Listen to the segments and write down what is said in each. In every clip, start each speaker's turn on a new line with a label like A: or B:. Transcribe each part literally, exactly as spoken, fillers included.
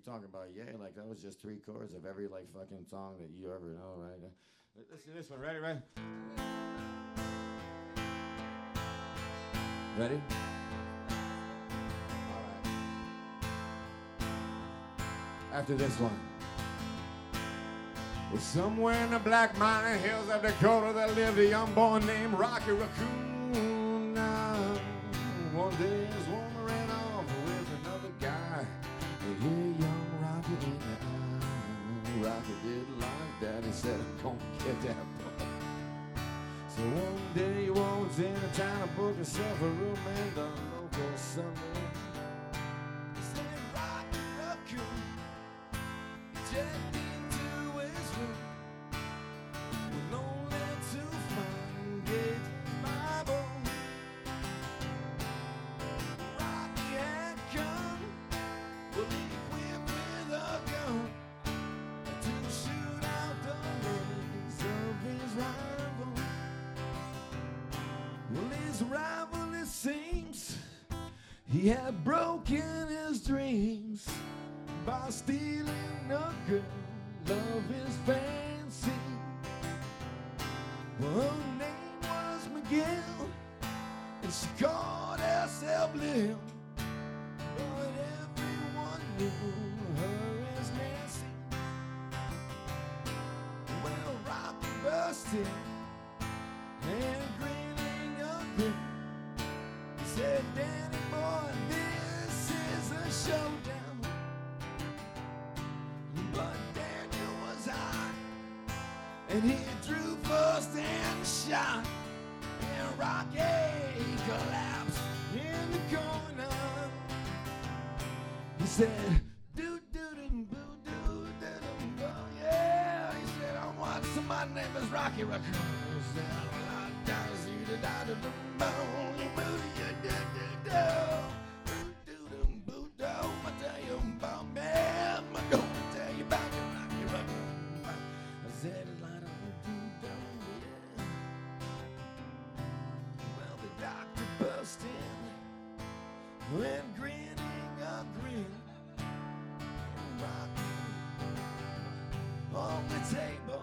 A: talking about, yeah, like that was just three chords of every like fucking song that you ever know, right? Let's do this one. Ready, ready? Ready? All right. After this one. Well, somewhere in the black mining hills of Dakota, there lived a young boy named Rocky Raccoon. Now, one day his woman ran off with another guy. And here young Rocky in the eye. Rocky didn't like that. He said, I'm gonna get that boy. So one day he walks in a town to book himself a room in the local Sunday. He said, Rocky Raccoon, he checked into his room with only two fine gates Bible. Rocky had come, well, equipped with a gun to shoot out the legs of his rival. Well, his rival, it seems, he had broken his dreams by stealing a girl of his fancy. Well, her name was Miguel, and she called herself Lil, but everyone knew her as Nancy. Well, Rocky burst in and grinning ugly. He said, Danny boy, this is a showdown. But Daniel was hot, and he drew first and shot, and Rocky collapsed in the corner. He said, doo doo doo boo doo doo doo. Yeah, he said, I'm watching. My name is Rocky Raccoon. He said, well, the doctor burst in when grinning a grin. Rocky on the table.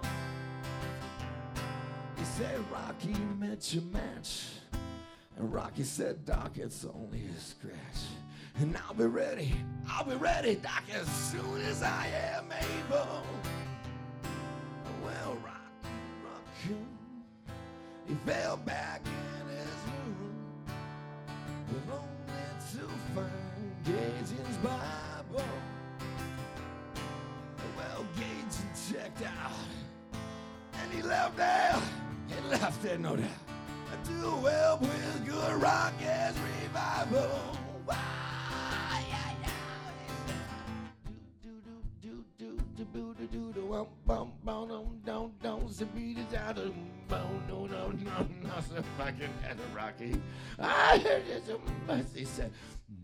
A: He said, Rocky met your match. And Rocky said, Doc, it's only a scratch. And I'll be ready, I'll be ready, Doc, as soon as I am able. Well, Rocky Raccoon, he fell back in his room with only two fine Gage's Bible. Well, Gage checked out, and he left there, he left there, no doubt, to help with good Rocky's revival. Why, yeah, yeah. Do do do do do do do do do um bum bum dum dum dum so beat it out of bum no no no no so fucking had a Rocky. I heard it so much. He said,